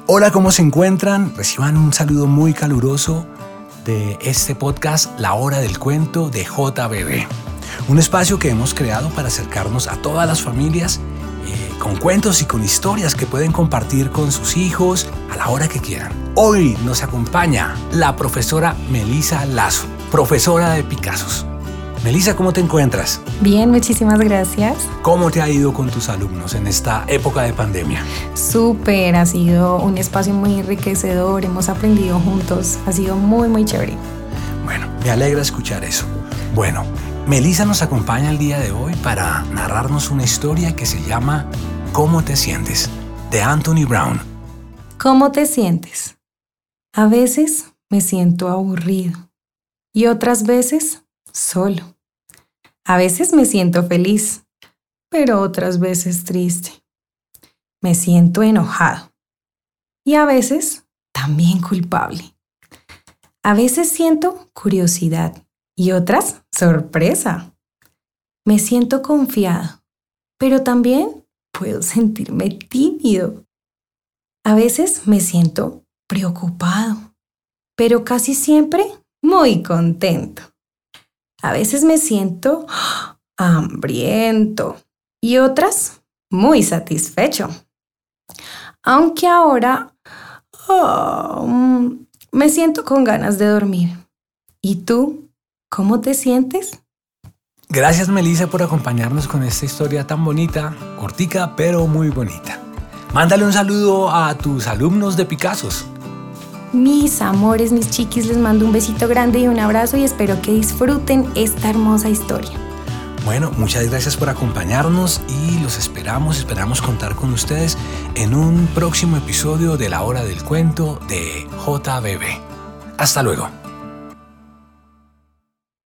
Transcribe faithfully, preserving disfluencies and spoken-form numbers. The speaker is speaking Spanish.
Hola, ¿cómo se encuentran? Reciban un saludo muy caluroso de este podcast La Hora del Cuento de J B B. Un espacio que hemos creado para acercarnos a todas las familias eh, con cuentos y con historias que pueden compartir con sus hijos a la hora que quieran. Hoy nos acompaña la profesora Melissa Lazo, profesora de Picassos. Melissa, ¿cómo te encuentras? Bien, muchísimas gracias. ¿Cómo te ha ido con tus alumnos en esta época de pandemia? Súper, ha sido un espacio muy enriquecedor, hemos aprendido juntos, ha sido muy, muy chévere. Bueno, me alegra escuchar eso. Bueno, Melissa nos acompaña el día de hoy para narrarnos una historia que se llama ¿Cómo te sientes?, de Anthony Brown. ¿Cómo te sientes? A veces me siento aburrido y otras veces solo. A veces me siento feliz, pero otras veces triste. Me siento enojado y a veces también culpable. A veces siento curiosidad y otras sorpresa. Me siento confiado, pero también puedo sentirme tímido. A veces me siento preocupado, pero casi siempre muy contento. A veces me siento hambriento y otras muy satisfecho. Aunque ahora oh, me siento con ganas de dormir. ¿Y tú? ¿Cómo te sientes? Gracias, Melissa, por acompañarnos con esta historia tan bonita, cortica pero muy bonita. Mándale un saludo a tus alumnos de Picassos. Mis amores, mis chiquis, les mando un besito grande y un abrazo y espero que disfruten esta hermosa historia. Bueno, muchas gracias por acompañarnos y los esperamos, esperamos contar con ustedes en un próximo episodio de La Hora del Cuento de J B B. Hasta luego.